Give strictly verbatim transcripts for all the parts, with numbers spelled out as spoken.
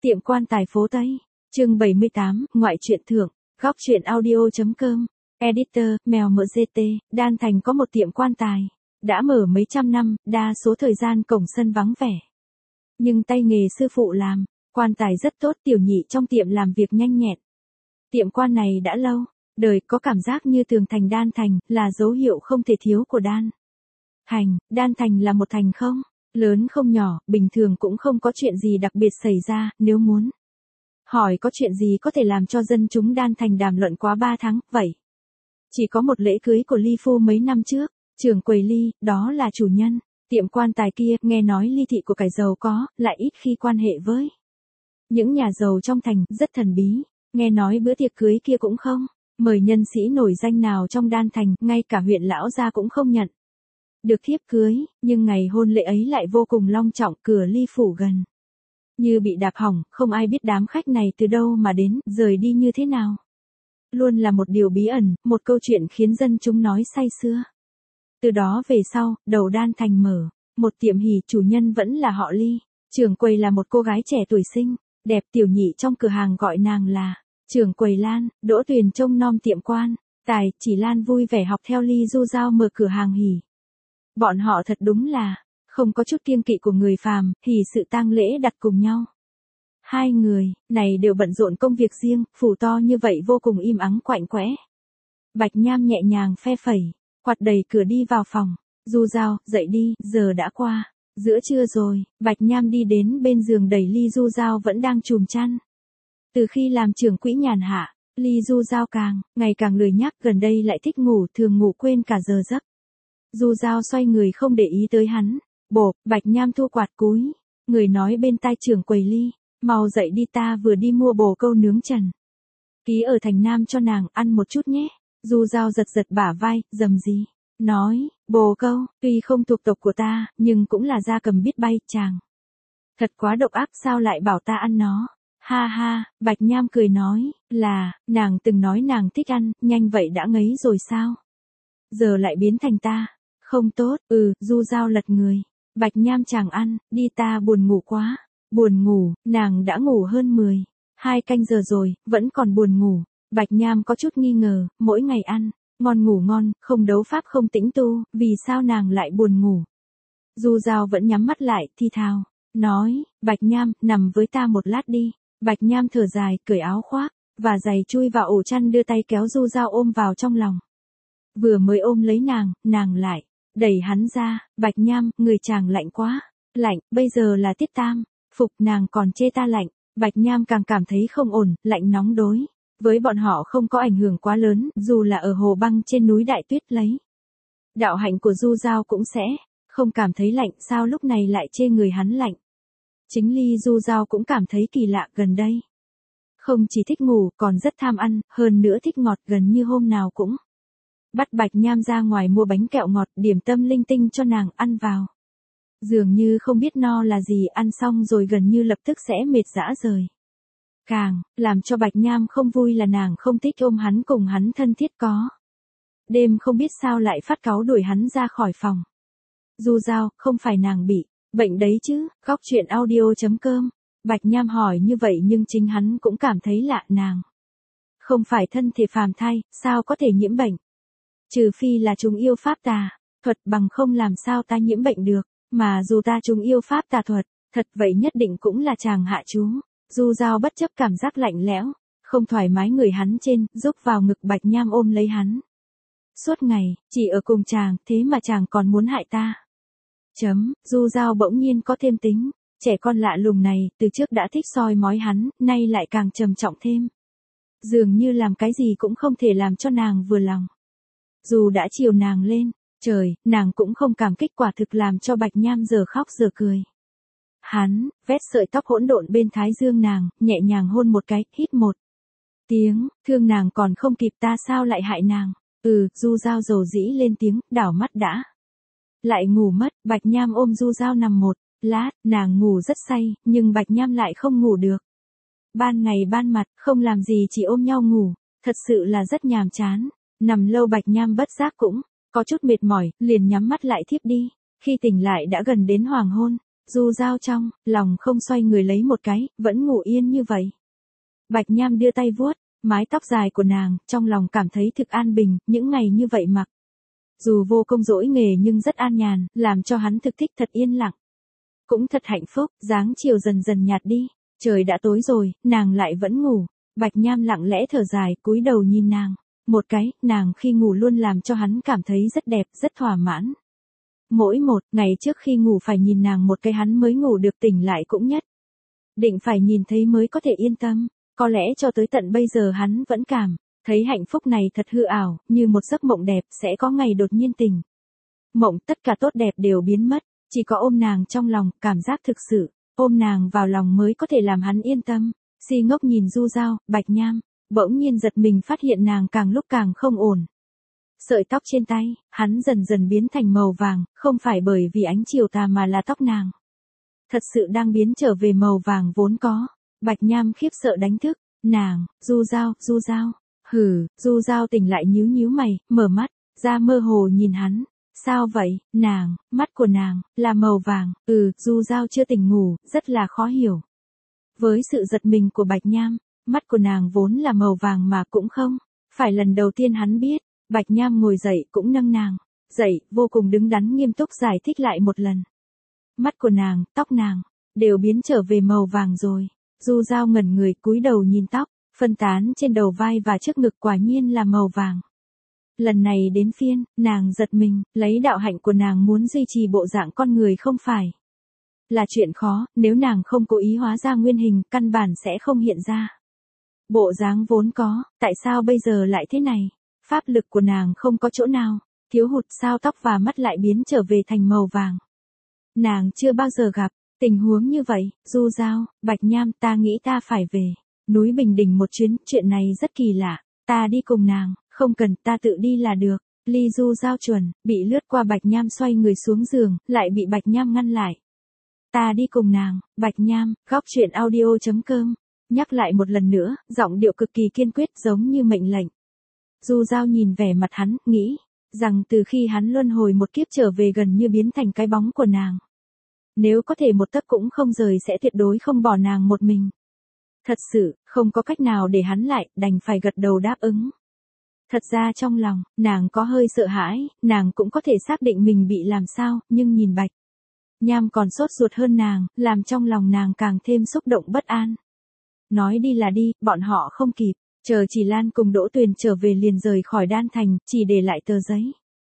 Tiệm quan tài phố Tây, chương bảy mươi tám, ngoại truyện thưởng, góc truyện audio.com, editor, mèo mờ giê tê, Đan Thành có một tiệm quan tài, đã mở mấy trăm năm, đa số thời gian cổng sân vắng vẻ. Nhưng tay nghề sư phụ làm, quan tài rất tốt, tiểu nhị trong tiệm làm việc nhanh nhẹn. Tiệm quan này đã lâu, đời có cảm giác như tường thành Đan Thành, là dấu hiệu không thể thiếu của Đan Thành. Đan Thành là một thành không lớn không nhỏ, bình thường cũng không có chuyện gì đặc biệt xảy ra, nếu muốn hỏi có chuyện gì có thể làm cho dân chúng Đan Thành đàm luận quá ba tháng, vậy. Chỉ có một lễ cưới của Ly Phu mấy năm trước, trưởng quầy Ly, đó là chủ nhân tiệm quan tài kia, nghe nói Ly thị của cải giàu có, lại ít khi quan hệ với những nhà giàu trong thành, rất thần bí, nghe nói bữa tiệc cưới kia cũng không mời nhân sĩ nổi danh nào trong Đan Thành, ngay cả huyện lão gia cũng không nhận được thiếp cưới, nhưng ngày hôn lễ ấy lại vô cùng long trọng, cửa Ly phủ gần như bị đạp hỏng, không ai biết đám khách này từ đâu mà đến, rời đi như thế nào. Luôn là một điều bí ẩn, một câu chuyện khiến dân chúng nói say sưa. Từ đó về sau, đầu Đan Thành mở một tiệm hỉ, chủ nhân vẫn là họ Ly, trưởng quầy là một cô gái trẻ tuổi xinh đẹp, tiểu nhị trong cửa hàng gọi nàng là trưởng quầy Lan. Đỗ Tuyền trông nom tiệm quan tài, chỉ Lan vui vẻ học theo Ly du giao mở cửa hàng hỉ. Bọn họ thật đúng là không có chút kiêng kỵ của người phàm, hỉ sự tang lễ đặt cùng nhau. Hai người này đều bận rộn công việc riêng, phủ to như vậy vô cùng im ắng quạnh quẽ. Bạch Nham nhẹ nhàng phe phẩy quạt đẩy cửa đi vào phòng. Du Giao, dậy đi, giờ đã qua giữa trưa rồi. Bạch Nham đi đến bên giường đẩy Ly Du Giao vẫn đang chùm chăn. Từ khi làm trưởng quỹ nhàn hạ, Ly Du Giao càng ngày càng lười nhác, gần đây lại thích ngủ, thường ngủ quên cả giờ giấc. Du Giao xoay người không để ý tới hắn. Bộp, Bạch Nham thu quạt cúi người nói bên tai trưởng quầy Ly, mau dậy đi, ta vừa đi mua bồ câu nướng trần ký ở thành Nam cho nàng ăn một chút nhé. Du Giao giật giật bả vai, dầm gì nói, bồ câu, tuy không thuộc tộc của ta, nhưng cũng là gia cầm biết bay, chàng thật quá độc ác, sao lại bảo ta ăn nó. Ha ha, Bạch Nham cười nói, là, nàng từng nói nàng thích ăn, nhanh vậy đã ngấy rồi sao? Giờ lại biến thành ta. Không tốt, ừ, Du Giao lật người. Bạch Nham chàng ăn, đi, ta buồn ngủ quá. Buồn ngủ, nàng đã ngủ hơn mười hai canh giờ rồi, vẫn còn buồn ngủ. Bạch Nham có chút nghi ngờ, mỗi ngày ăn ngon ngủ ngon, không đấu pháp không tĩnh tu, vì sao nàng lại buồn ngủ? Du Giao vẫn nhắm mắt lại, thi thào, nói, Bạch Nham, nằm với ta một lát đi. Bạch Nham thở dài, cởi áo khoác và giày chui vào ổ chăn, đưa tay kéo Du Giao ôm vào trong lòng. Vừa mới ôm lấy nàng, nàng lại đẩy hắn ra. Bạch Nham, người chàng lạnh quá. Lạnh, bây giờ là tiết tam phục, nàng còn chê ta lạnh. Bạch Nham càng cảm thấy không ổn, lạnh nóng đối với bọn họ không có ảnh hưởng quá lớn, dù là ở hồ băng trên núi Đại Tuyết lấy đạo hạnh của Du Giao cũng sẽ không cảm thấy lạnh, sao lúc này lại chê người hắn lạnh. Chính Ly Du Giao cũng cảm thấy kỳ lạ, gần đây không chỉ thích ngủ, còn rất tham ăn, hơn nữa thích ngọt, gần như hôm nào cũng bắt Bạch Nham ra ngoài mua bánh kẹo ngọt, điểm tâm linh tinh cho nàng ăn vào. Dường như không biết no là gì, ăn xong rồi gần như lập tức sẽ mệt rã rời. Càng làm cho Bạch Nham không vui là nàng không thích ôm hắn cùng hắn thân thiết, có đêm không biết sao lại phát cáu đuổi hắn ra khỏi phòng. Du Giao, không phải nàng bị bệnh đấy chứ? Góc truyện audio.com. Bạch Nham hỏi như vậy nhưng chính hắn cũng cảm thấy lạ, nàng không phải thân thể phàm thai, sao có thể nhiễm bệnh? Trừ phi là chúng yêu pháp tà thuật, bằng không làm sao ta nhiễm bệnh được, mà dù ta chúng yêu pháp tà thuật, thật vậy nhất định cũng là chàng hạ chú. Du Giao bất chấp cảm giác lạnh lẽo, không thoải mái người hắn trên, rúc vào ngực Bạch Nham ôm lấy hắn. Suốt ngày, chỉ ở cùng chàng, thế mà chàng còn muốn hại ta. Chấm, Du Giao bỗng nhiên có thêm tính, trẻ con lạ lùng này, từ trước đã thích soi mói hắn, nay lại càng trầm trọng thêm. Dường như làm cái gì cũng không thể làm cho nàng vừa lòng. Dù đã chiều nàng lên trời, nàng cũng không cảm kích, quả thực làm cho Bạch Nham giờ khóc giờ cười. Hắn vét sợi tóc hỗn độn bên thái dương nàng, nhẹ nhàng hôn một cái, hít một tiếng, thương nàng còn không kịp, ta sao lại hại nàng? Ừ, Du Giao dầu dĩ lên tiếng, đảo mắt đã lại ngủ mất. Bạch Nham ôm Du Giao nằm một lát, nàng ngủ rất say, nhưng Bạch Nham lại không ngủ được. Ban ngày ban mặt, không làm gì, chỉ ôm nhau ngủ, thật sự là rất nhàm chán. Nằm lâu Bạch Nham bất giác cũng có chút mệt mỏi, liền nhắm mắt lại thiếp đi. Khi tỉnh lại đã gần đến hoàng hôn, Du Giao trong lòng không xoay người lấy một cái, vẫn ngủ yên như vậy. Bạch Nham đưa tay vuốt mái tóc dài của nàng, trong lòng cảm thấy thực an bình, những ngày như vậy mặc. Dù vô công dỗi nghề nhưng rất an nhàn, làm cho hắn thực thích thật yên lặng. Cũng thật hạnh phúc, dáng chiều dần dần nhạt đi, trời đã tối rồi, nàng lại vẫn ngủ. Bạch Nham lặng lẽ thở dài, cúi đầu nhìn nàng. Một cái, nàng khi ngủ luôn làm cho hắn cảm thấy rất đẹp, rất thỏa mãn. Mỗi một ngày trước khi ngủ phải nhìn nàng một cái hắn mới ngủ được, tỉnh lại cũng nhất định phải nhìn thấy mới có thể yên tâm. Có lẽ cho tới tận bây giờ hắn vẫn cảm thấy hạnh phúc này thật hư ảo, như một giấc mộng đẹp sẽ có ngày đột nhiên tỉnh. Mộng tất cả tốt đẹp đều biến mất, chỉ có ôm nàng trong lòng, cảm giác thực sự, ôm nàng vào lòng mới có thể làm hắn yên tâm. Si ngốc nhìn Du Giao, Bạch Nham, bỗng nhiên giật mình phát hiện nàng càng lúc càng không ổn. Sợi tóc trên tay, hắn dần dần biến thành màu vàng, không phải bởi vì ánh chiều tà mà là tóc nàng. Thật sự đang biến trở về màu vàng vốn có. Bạch Nham khiếp sợ đánh thức, nàng, Du Giao, Du Giao, hừ, Du Giao tỉnh lại nhíu nhíu mày, mở mắt, ra mơ hồ nhìn hắn. Sao vậy, nàng, mắt của nàng, là màu vàng, ừ, Du Giao chưa tỉnh ngủ, rất là khó hiểu. Với sự giật mình của Bạch Nham, mắt của nàng vốn là màu vàng mà cũng không, phải lần đầu tiên hắn biết. Bạch Nham ngồi dậy cũng nâng nàng, dậy, vô cùng đứng đắn nghiêm túc giải thích lại một lần. Mắt của nàng, tóc nàng, đều biến trở về màu vàng rồi. Du Giao ngẩn người cúi đầu nhìn tóc, phân tán trên đầu vai và trước ngực quả nhiên là màu vàng. Lần này đến phiên, nàng giật mình, lấy đạo hạnh của nàng muốn duy trì bộ dạng con người không phải là chuyện khó, nếu nàng không cố ý hóa ra nguyên hình, căn bản sẽ không hiện ra. Bộ dáng vốn có, tại sao bây giờ lại thế này? Pháp lực của nàng không có chỗ nào, thiếu hụt sao tóc và mắt lại biến trở về thành màu vàng. Nàng chưa bao giờ gặp tình huống như vậy. Du Giao, Bạch Nham, ta nghĩ ta phải về núi Bình Đỉnh một chuyến, chuyện này rất kỳ lạ, ta đi cùng nàng, không cần, ta tự đi là được. Ly Du Giao chuẩn, bị lướt qua Bạch Nham xoay người xuống giường, lại bị Bạch Nham ngăn lại. Ta đi cùng nàng, Bạch Nham, góc truyện audio chấm com, nhắc lại một lần nữa, giọng điệu cực kỳ kiên quyết giống như mệnh lệnh. Du Giao nhìn vẻ mặt hắn, nghĩ rằng từ khi hắn luân hồi một kiếp trở về gần như biến thành cái bóng của nàng. Nếu có thể một tấc cũng không rời sẽ tuyệt đối không bỏ nàng một mình. Thật sự, không có cách nào để hắn lại, đành phải gật đầu đáp ứng. Thật ra trong lòng, nàng có hơi sợ hãi, nàng cũng có thể xác định mình bị làm sao, nhưng nhìn Bạch Nham còn sốt ruột hơn nàng, làm trong lòng nàng càng thêm xúc động bất an. Nói đi là đi, bọn họ không kịp. Chờ Chỉ Lan cùng Đỗ Tuyền trở về liền rời khỏi Đan Thành, chỉ để lại tờ giấy.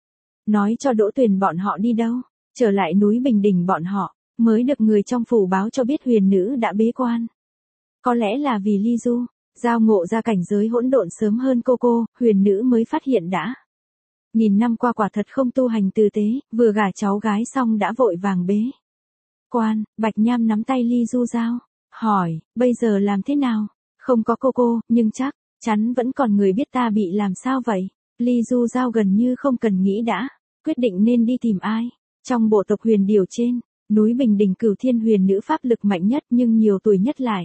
Nói cho Đỗ Tuyền bọn họ đi đâu, trở lại núi Bình Đỉnh bọn họ, mới được người trong phủ báo cho biết huyền nữ đã bế quan. Có lẽ là vì Ly Du, Giao ngộ ra cảnh giới hỗn độn sớm hơn cô cô, huyền nữ mới phát hiện đã. Nghìn năm qua quả thật không tu hành tử tế, vừa gả cháu gái xong đã vội vàng bế quan. Bạch Nham nắm tay Ly Du Giao, hỏi, bây giờ làm thế nào? Không có cô cô, nhưng chắc chắn vẫn còn người biết ta bị làm sao vậy? Ly Du Giao gần như không cần nghĩ đã quyết định nên đi tìm ai. Trong bộ tộc huyền điểu trên núi Bình Đỉnh Cửu Thiên huyền nữ pháp lực mạnh nhất nhưng nhiều tuổi nhất lại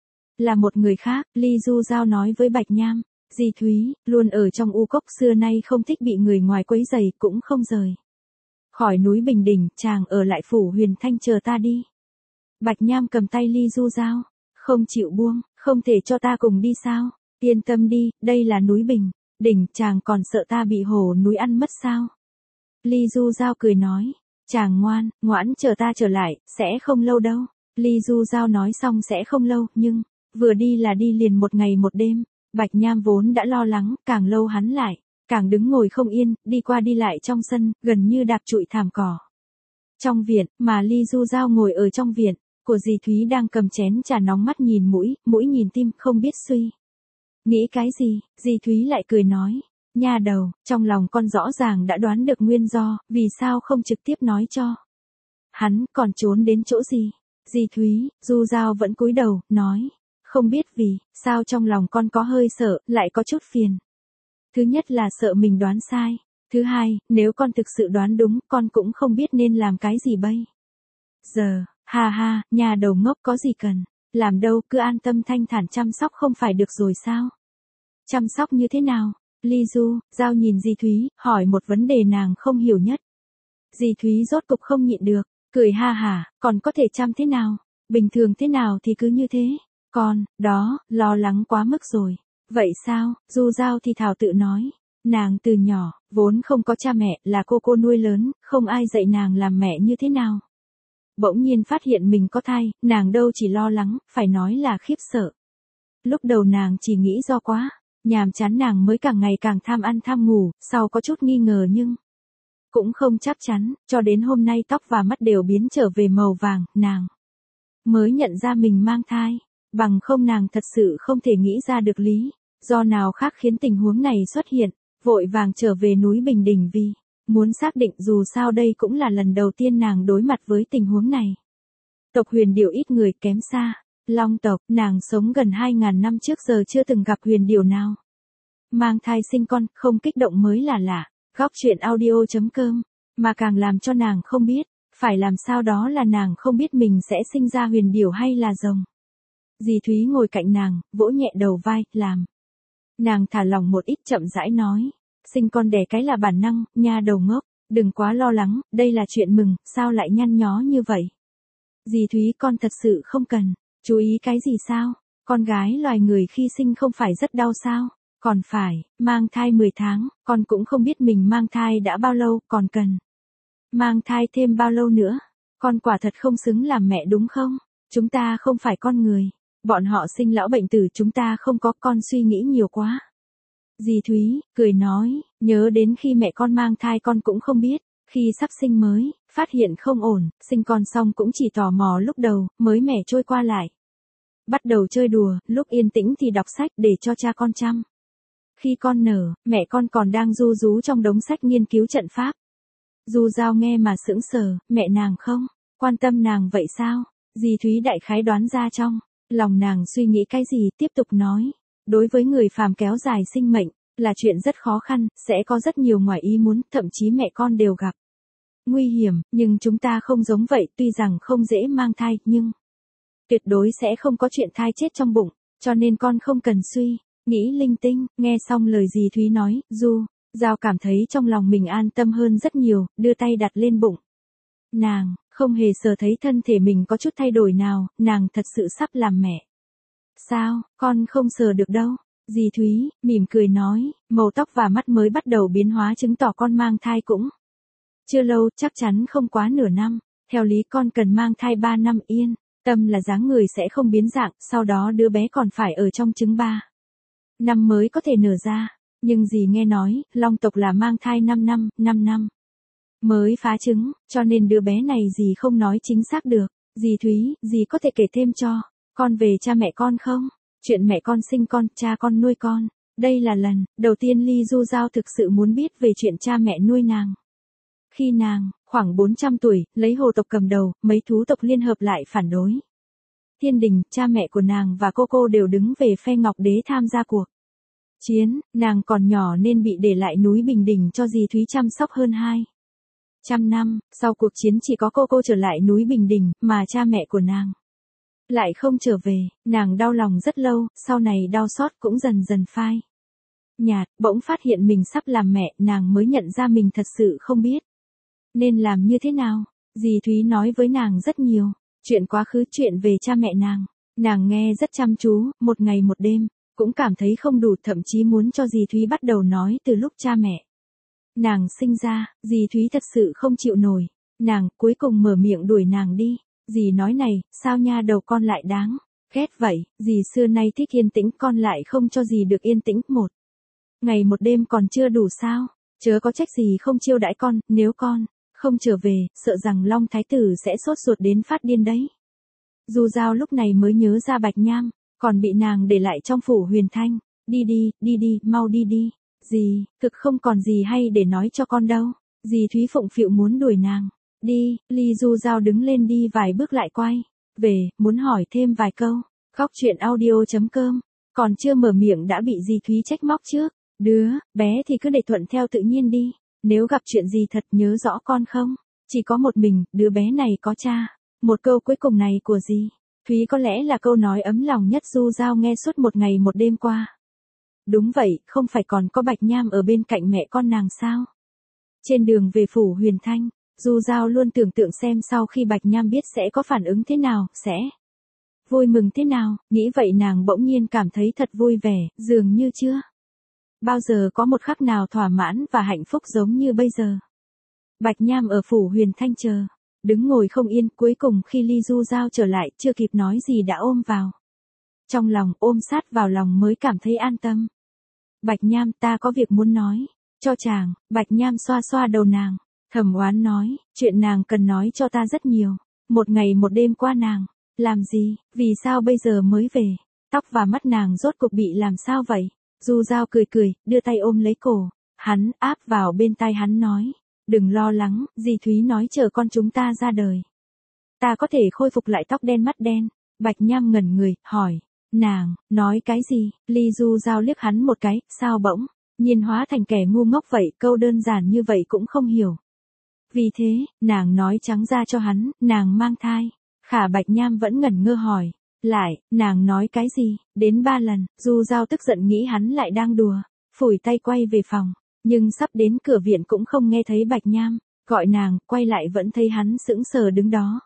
là một người khác. Ly Du Giao nói với Bạch Nham, Di Thúy luôn ở trong u cốc, xưa nay không thích bị người ngoài quấy rầy, cũng không rời khỏi núi Bình Đỉnh, chàng ở lại phủ Huyền Thanh chờ ta đi. Bạch Nham cầm tay Ly Du Giao, không chịu buông, không thể cho ta cùng đi sao? Yên tâm đi, đây là núi Bình Đỉnh, chàng còn sợ ta bị hổ núi ăn mất sao? Ly Du Giao cười nói, chàng ngoan, ngoãn chờ ta trở lại, sẽ không lâu đâu. Ly Du Giao nói xong sẽ không lâu, nhưng vừa đi là đi liền một ngày một đêm. Bạch Nham vốn đã lo lắng, càng lâu hắn lại càng đứng ngồi không yên, đi qua đi lại trong sân, gần như đạp trụi thảm cỏ. Trong viện, mà Ly Du Giao ngồi ở trong viện của Dì Thúy đang cầm chén trà nóng, mắt nhìn mũi, mũi nhìn tim, không biết suy nghĩ cái gì. Dì Thúy lại cười nói, nha đầu, trong lòng con rõ ràng đã đoán được nguyên do, vì sao không trực tiếp nói cho hắn, còn trốn đến chỗ gì? Dì Thúy, Du Giao vẫn cúi đầu, nói, không biết vì sao trong lòng con có hơi sợ, lại có chút phiền. Thứ nhất là sợ mình đoán sai. Thứ hai, nếu con thực sự đoán đúng, con cũng không biết nên làm cái gì bây giờ. Ha ha, nhà đầu ngốc, có gì cần làm đâu, cứ an tâm thanh thản chăm sóc không phải được rồi sao? Chăm sóc như thế nào? Ly Du Giao nhìn Dì Thúy, hỏi một vấn đề nàng không hiểu nhất. Dì Thúy rốt cục không nhịn được, cười ha hả, còn có thể chăm thế nào? Bình thường thế nào thì cứ như thế. Con, đó, lo lắng quá mức rồi. Vậy sao? Du Giao thì thảo tự nói. Nàng từ nhỏ, vốn không có cha mẹ, là cô cô nuôi lớn, không ai dạy nàng làm mẹ như thế nào. Bỗng nhiên phát hiện mình có thai, nàng đâu chỉ lo lắng, phải nói là khiếp sợ. Lúc đầu nàng chỉ nghĩ do quá, nhàm chán nàng mới càng ngày càng tham ăn tham ngủ, sau có chút nghi ngờ nhưng cũng không chắc chắn, cho đến hôm nay tóc và mắt đều biến trở về màu vàng, nàng mới nhận ra mình mang thai, bằng không nàng thật sự không thể nghĩ ra được lý do nào khác khiến tình huống này xuất hiện, vội vàng trở về núi Bình Đình vì muốn xác định, dù sao đây cũng là lần đầu tiên nàng đối mặt với tình huống này. Tộc Huyền Điểu ít người kém xa Long tộc, nàng sống gần hai ngàn năm trước giờ chưa từng gặp huyền điểu nào mang thai sinh con, không kích động mới là lạ. Góc truyện audio chấm com, mà càng làm cho nàng không biết phải làm sao đó là nàng không biết mình sẽ sinh ra huyền điểu hay là rồng. Dì Thúy ngồi cạnh nàng, vỗ nhẹ đầu vai, làm nàng thả lòng một ít, chậm rãi nói, sinh con đẻ cái là bản năng, nha đầu ngốc, đừng quá lo lắng, đây là chuyện mừng, sao lại nhăn nhó như vậy? Dì Thúy, con thật sự không cần chú ý cái gì sao? Con gái loài người khi sinh không phải rất đau sao? Còn phải, mang thai mười tháng, con cũng không biết mình mang thai đã bao lâu, còn cần mang thai thêm bao lâu nữa. Con quả thật không xứng làm mẹ đúng không? Chúng ta không phải con người. Bọn họ sinh lão bệnh tử, chúng ta không có, con suy nghĩ nhiều quá. Dì Thúy, cười nói, nhớ đến khi mẹ con mang thai con cũng không biết. Khi sắp sinh mới, phát hiện không ổn, sinh con xong cũng chỉ tò mò lúc đầu, mới mẻ trôi qua lại. Bắt đầu chơi đùa, lúc yên tĩnh thì đọc sách để cho cha con chăm. Khi con nở, mẹ con còn đang ru rú trong đống sách nghiên cứu trận pháp. Du Giao nghe mà sững sờ, mẹ nàng không quan tâm nàng vậy sao? Dì Thúy đại khái đoán ra trong lòng nàng suy nghĩ cái gì, tiếp tục nói. Đối với người phàm kéo dài sinh mệnh là chuyện rất khó khăn, sẽ có rất nhiều ngoài ý muốn, thậm chí mẹ con đều gặp nguy hiểm, nhưng chúng ta không giống vậy, tuy rằng không dễ mang thai, nhưng tuyệt đối sẽ không có chuyện thai chết trong bụng, cho nên con không cần suy nghĩ linh tinh. Nghe xong lời dì Thúy nói, Du Giao cảm thấy trong lòng mình an tâm hơn rất nhiều, đưa tay đặt lên bụng nàng, không hề sờ thấy thân thể mình có chút thay đổi nào, nàng thật sự sắp làm mẹ. Sao, con không sờ được đâu. Dì Thúy mỉm cười nói, màu tóc và mắt mới bắt đầu biến hóa chứng tỏ con mang thai cũng chưa lâu, chắc chắn không quá nửa năm. Theo lý con cần mang thai ba năm yên tâm là dáng người sẽ không biến dạng, sau đó đứa bé còn phải ở trong trứng ba năm mới có thể nở ra. Nhưng dì nghe nói, Long tộc là mang thai năm năm, năm năm mới phá trứng, cho nên đứa bé này dì không nói chính xác được. Dì Thúy, dì có thể kể thêm cho con về cha mẹ con không? Chuyện mẹ con sinh con, cha con nuôi con. Đây là lần đầu tiên Ly Du Giao thực sự muốn biết về chuyện cha mẹ nuôi nàng. Khi nàng khoảng bốn trăm tuổi, lấy hồ tộc cầm đầu, mấy thú tộc liên hợp lại phản đối Thiên Đình, cha mẹ của nàng và cô cô đều đứng về phe Ngọc Đế tham gia cuộc chiến. Nàng còn nhỏ nên bị để lại núi Bình Đình cho dì Thúy chăm sóc hơn hai trăm năm. Sau cuộc chiến chỉ có cô cô trở lại núi Bình Đình, mà cha mẹ của nàng lại không trở về. Nàng đau lòng rất lâu, sau này đau xót cũng dần dần phai nhạt. Bỗng phát hiện mình sắp làm mẹ, nàng mới nhận ra mình thật sự không biết nên làm như thế nào. Dì Thúy nói với nàng rất nhiều chuyện quá khứ, chuyện về cha mẹ nàng. Nàng nghe rất chăm chú, một ngày một đêm, cũng cảm thấy không đủ, thậm chí muốn cho dì Thúy bắt đầu nói từ lúc cha mẹ nàng sinh ra. Dì Thúy thật sự không chịu nổi, nàng cuối cùng mở miệng đuổi nàng đi. Dì nói này, sao nha đầu con lại đáng ghét vậy? Dì xưa nay thích yên tĩnh, con lại không cho dì được yên tĩnh, một ngày một đêm còn chưa đủ sao? Chớ có trách dì không chiêu đãi con, nếu con không trở về, sợ rằng Long Thái Tử sẽ sốt ruột đến phát điên đấy. Du Giao lúc này mới nhớ ra Bạch Nham còn bị nàng để lại trong phủ Huyền Thanh. Đi đi, đi đi, mau đi đi. Dì, thực không còn gì hay để nói cho con đâu. Dì Thúy phụng phịu muốn đuổi nàng đi. Ly Du Giao đứng lên đi vài bước lại quay về, muốn hỏi thêm vài câu. Góc truyện audio chấm com, còn chưa mở miệng đã bị dì Thúy trách móc trước. Đứa bé thì cứ để thuận theo tự nhiên đi. Nếu gặp chuyện gì thật nhớ rõ con không? Chỉ có một mình, đứa bé này có cha. Một câu cuối cùng này của dì Thúy có lẽ là câu nói ấm lòng nhất Du Giao nghe suốt một ngày một đêm qua. Đúng vậy, không phải còn có Bạch Nham ở bên cạnh mẹ con nàng sao? Trên đường về phủ Huyền Thanh, Du Giao luôn tưởng tượng xem sau khi Bạch Nham biết sẽ có phản ứng thế nào, sẽ vui mừng thế nào, nghĩ vậy nàng bỗng nhiên cảm thấy thật vui vẻ, dường như chưa bao giờ có một khắc nào thỏa mãn và hạnh phúc giống như bây giờ. Bạch Nham ở phủ Huyền Thanh chờ, đứng ngồi không yên, cuối cùng khi Ly Du Giao trở lại, chưa kịp nói gì đã ôm vào trong lòng, ôm sát vào lòng mới cảm thấy an tâm. Bạch Nham, ta có việc muốn nói cho chàng. Bạch Nham xoa xoa đầu nàng, thầm oán nói, chuyện nàng cần nói cho ta rất nhiều. Một ngày một đêm qua nàng làm gì, vì sao bây giờ mới về? Tóc và mắt nàng rốt cục bị làm sao vậy? Du Giao cười cười, đưa tay ôm lấy cổ hắn, áp vào bên tai hắn nói, đừng lo lắng, dì Thúy nói chờ con chúng ta ra đời, ta có thể khôi phục lại tóc đen mắt đen. Bạch Nham ngẩn người, hỏi, nàng nói cái gì? Ly Du Giao liếc hắn một cái, sao bỗng nhiên hóa thành kẻ ngu ngốc vậy, câu đơn giản như vậy cũng không hiểu. Vì thế, nàng nói trắng ra cho hắn, nàng mang thai. Khả Bạch Nham vẫn ngẩn ngơ hỏi, lại, nàng nói cái gì? Đến ba lần. Du Giao tức giận nghĩ hắn lại đang đùa, phủi tay quay về phòng, nhưng sắp đến cửa viện cũng không nghe thấy Bạch Nham gọi nàng, quay lại vẫn thấy hắn sững sờ đứng đó.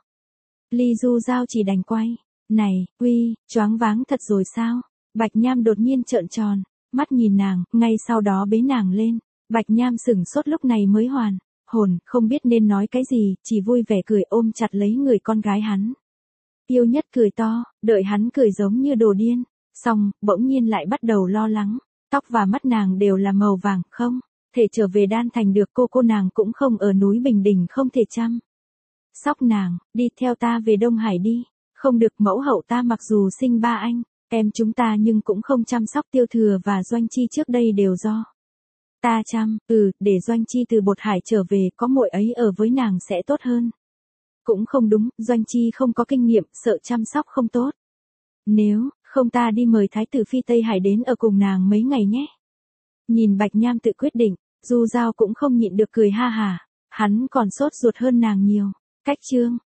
Ly Du Giao chỉ đành quay, này, uy, choáng váng thật rồi sao? Bạch Nham đột nhiên trợn tròn mắt nhìn nàng, ngay sau đó bế nàng lên. Bạch Nham sửng sốt lúc này mới hoàn hồn, không biết nên nói cái gì, chỉ vui vẻ cười ôm chặt lấy người con gái hắn yêu nhất, cười to, đợi hắn cười giống như đồ điên. Xong, bỗng nhiên lại bắt đầu lo lắng, tóc và mắt nàng đều là màu vàng, không thể trở về Đan Thành được, cô cô nàng cũng không ở núi Bình Đình, không thể chăm sóc nàng, đi theo ta về Đông Hải đi. Không được, mẫu hậu ta mặc dù sinh ba anh em chúng ta nhưng cũng không chăm sóc, Tiêu Thừa và Doanh Chi trước đây đều do ta chăm, ừ, để Doanh Chi từ Bột Hải trở về, có muội ấy ở với nàng sẽ tốt hơn. Cũng không đúng, Doanh Chi không có kinh nghiệm, sợ chăm sóc không tốt. Nếu không ta đi mời Thái tử Phi Tây Hải đến ở cùng nàng mấy ngày nhé. Nhìn Bạch Nham tự quyết định, Du Giao cũng không nhịn được cười ha hà, hắn còn sốt ruột hơn nàng nhiều. Cách chương